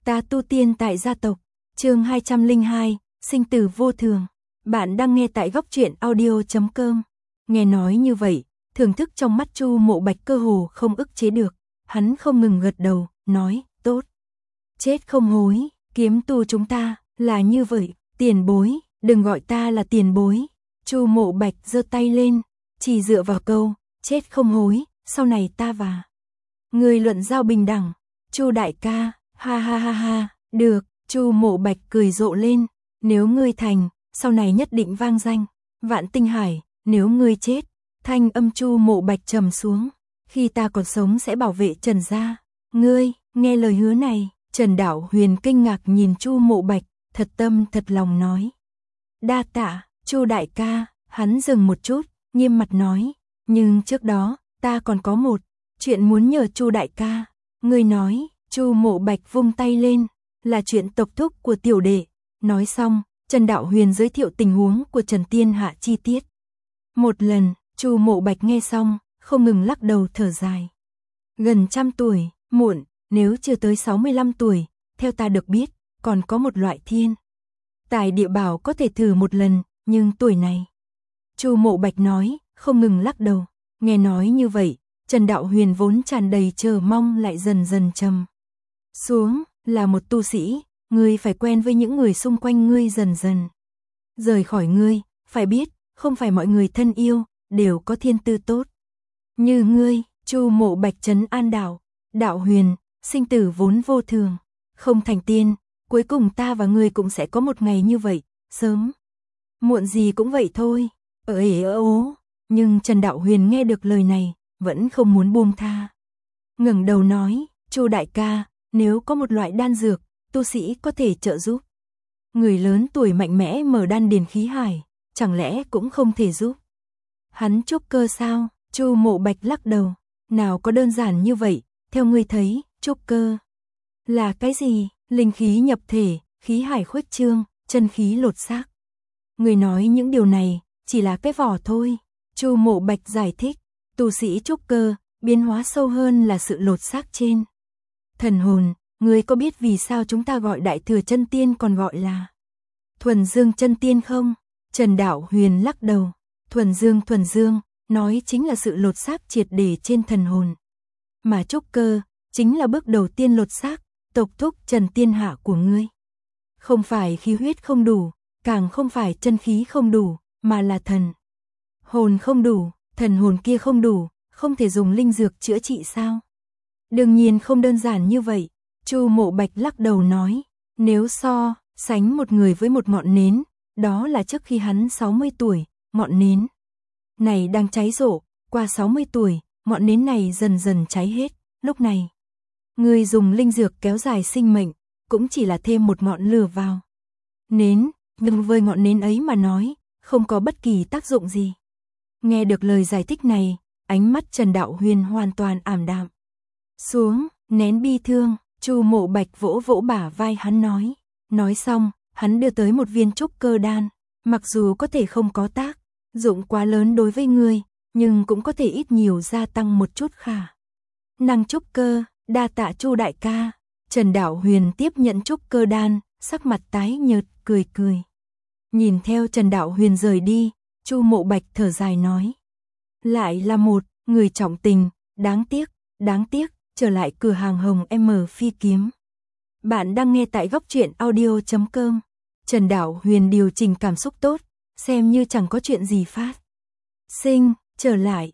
Ta tu tiên tại gia tộc, chương 202, sinh tử vô thường. Bạn đang nghe tại góc truyện audio.com. Nghe nói như vậy, thưởng thức trong mắt Chu Mộ Bạch cơ hồ không ức chế được. Hắn không ngừng gật đầu, nói, tốt. Chết không hối, kiếm tu chúng ta, là như vậy, tiền bối, đừng gọi ta là tiền bối. Chu Mộ Bạch giơ tay lên, chỉ dựa vào câu, chết không hối, sau này ta và người luận giao bình đẳng. Chu đại ca, ha ha ha ha, được, Chu Mộ Bạch cười rộ lên, nếu ngươi thành, sau này nhất định vang danh Vạn Tinh Hải, nếu ngươi chết, thanh âm Chu Mộ Bạch trầm xuống, khi ta còn sống sẽ bảo vệ Trần gia. Ngươi, nghe lời hứa này, Trần Đạo Huyền kinh ngạc nhìn Chu Mộ Bạch, thật tâm thật lòng nói. Đa tạ, Chu đại ca, hắn dừng một chút, nghiêm mặt nói, nhưng trước đó, ta còn có một chuyện muốn nhờ Chu đại ca. Ngươi nói, Chu Mộ Bạch vung tay lên, là chuyện tộc thúc của tiểu đệ. Nói xong, Trần Đạo Huyền giới thiệu tình huống của Trần Tiên Hạ chi tiết. Một lần, Chu Mộ Bạch nghe xong, không ngừng lắc đầu thở dài. Gần 100 tuổi, muộn, nếu chưa tới 65 tuổi, theo ta được biết, còn có một loại thiên tài địa bảo có thể thử một lần, nhưng tuổi này. Chu Mộ Bạch nói, không ngừng lắc đầu. Nghe nói như vậy, Trần Đạo Huyền vốn tràn đầy chờ mong lại dần dần trầm xuống, là một tu sĩ, ngươi phải quen với những người xung quanh ngươi dần dần rời khỏi ngươi, phải biết, không phải mọi người thân yêu đều có thiên tư tốt như ngươi. Chu Mộ Bạch trấn an Đạo Huyền, sinh tử vốn vô thường, không thành tiên, cuối cùng ta và ngươi cũng sẽ có một ngày như vậy, sớm muộn gì cũng vậy thôi. Ố, nhưng Trần Đạo Huyền nghe được lời này, vẫn không muốn buông tha. Ngẩng đầu nói, Chu đại ca, nếu có một loại đan dược, tu sĩ có thể trợ giúp người lớn tuổi mạnh mẽ mở đan điền khí hải, chẳng lẽ cũng không thể giúp hắn trúc cơ sao? Chu Mộ Bạch lắc đầu, nào có đơn giản như vậy, theo ngươi thấy, trúc cơ là cái gì? Linh khí nhập thể, khí hải khuếch trương, chân khí lột xác. Người nói những điều này, chỉ là cái vỏ thôi. Chu Mộ Bạch giải thích, tu sĩ trúc cơ, biến hóa sâu hơn là sự lột xác trên thần hồn. Ngươi có biết vì sao chúng ta gọi Đại Thừa Chân Tiên còn gọi là Thuần Dương Chân Tiên không? Trần Đạo Huyền lắc đầu, thuần dương, nói chính là sự lột xác triệt để trên thần hồn. Mà trúc cơ, chính là bước đầu tiên lột xác, tộc thúc Trần Tiên Hạ của ngươi. Không phải khí huyết không đủ, càng không phải chân khí không đủ, mà là thần hồn không đủ, thần hồn kia không đủ, không thể dùng linh dược chữa trị sao? Đương nhiên không đơn giản như vậy. Chu Mộ Bạch lắc đầu nói, nếu so sánh một người với một ngọn nến, đó là trước khi hắn 60 tuổi, ngọn nến này đang cháy rộ, qua 60 tuổi, ngọn nến này dần dần cháy hết, lúc này người dùng linh dược kéo dài sinh mệnh, cũng chỉ là thêm một ngọn lửa vào nến, nhưng với ngọn nến ấy mà nói, không có bất kỳ tác dụng gì. Nghe được lời giải thích này, ánh mắt Trần Đạo Huyền hoàn toàn ảm đạm xuống, nén bi thương. Chu Mộ Bạch vỗ vỗ bả vai hắn nói xong, hắn đưa tới một viên trúc cơ đan, mặc dù có thể không có tác dụng quá lớn đối với ngươi, nhưng cũng có thể ít nhiều gia tăng một chút khả năng trúc cơ. Đa tạ Chu đại ca. Trần Đạo Huyền tiếp nhận trúc cơ đan, sắc mặt tái nhợt, cười. Nhìn theo Trần Đạo Huyền rời đi, Chu Mộ Bạch thở dài nói, lại là một người trọng tình, đáng tiếc, trở lại cửa hàng Hồng M Phi Kiếm. Bạn đang nghe tại góc truyện audio.com. Trần Đạo Huyền điều chỉnh cảm xúc tốt, xem như chẳng có chuyện gì phát sinh, trở lại,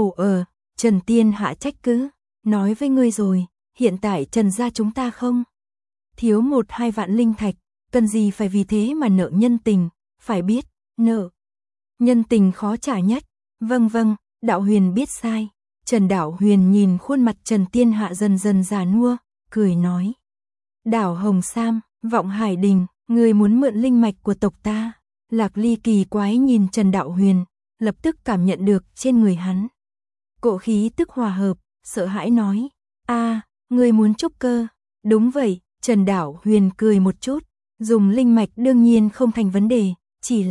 Trần Tiên Hạ trách cứ, nói với ngươi rồi, hiện tại Trần gia chúng ta không thiếu 1-2 vạn linh thạch, cần gì phải vì thế mà nợ nhân tình, phải biết, nợ nhân tình khó trả nhất. Vâng, Đạo Huyền biết sai. Trần Đạo Huyền nhìn khuôn mặt Trần Tiên Hạ dần dần già nua, cười nói, Đảo Hồng Sam, Vọng Hải Đình, người muốn mượn linh mạch của tộc ta? Lạc Ly kỳ quái nhìn Trần Đạo Huyền, lập tức cảm nhận được trên người hắn cỗ khí tức hòa hợp, sợ hãi nói, người muốn trúc cơ? Đúng vậy. Trần Đạo Huyền cười một chút, dùng linh mạch đương nhiên không thành vấn đề, chỉ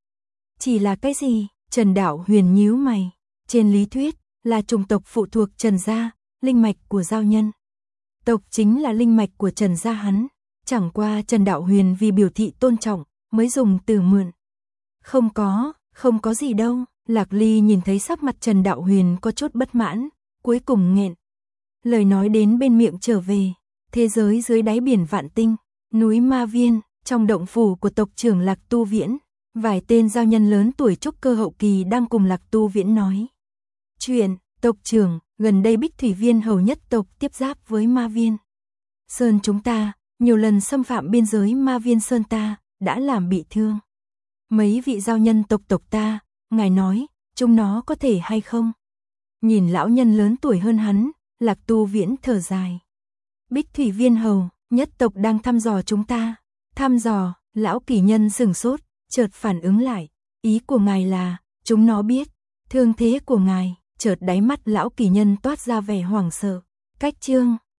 là cái gì? Trần Đạo Huyền nhíu mày, trên lý thuyết là chủng tộc phụ thuộc Trần gia, linh mạch của giao nhân Tộc chính là linh mạch của Trần gia hắn, chẳng qua Trần Đạo Huyền vì biểu thị tôn trọng, mới dùng từ mượn. Không có gì đâu. Lạc Ly nhìn thấy sắc mặt Trần Đạo Huyền có chút bất mãn, cuối cùng nghẹn. Lời nói đến bên miệng trở về, thế giới dưới đáy biển vạn tinh, núi Ma Viên, trong động phủ của tộc trưởng Lạc Tu Viễn, vài tên giao nhân lớn tuổi trúc cơ hậu kỳ đang cùng Lạc Tu Viễn nói chuyện. Tộc trưởng, gần đây Bích Thủy Viên hầu nhất tộc tiếp giáp với Ma Viên Sơn chúng ta, nhiều lần xâm phạm biên giới Ma Viên Sơn ta, đã làm bị thương mấy vị giao nhân tộc ta, ngài nói, chúng nó có thể hay không? Nhìn lão nhân lớn tuổi hơn hắn, Lạc Tu Viễn thở dài. Bích Thủy Viên hầu, nhất tộc đang thăm dò chúng ta. Thăm dò, lão kỳ nhân sửng sốt, chợt phản ứng lại. Ý của ngài là, chúng nó biết thương thế của ngài, chợt đáy mắt lão kỳ nhân toát ra vẻ hoảng sợ. Cách chương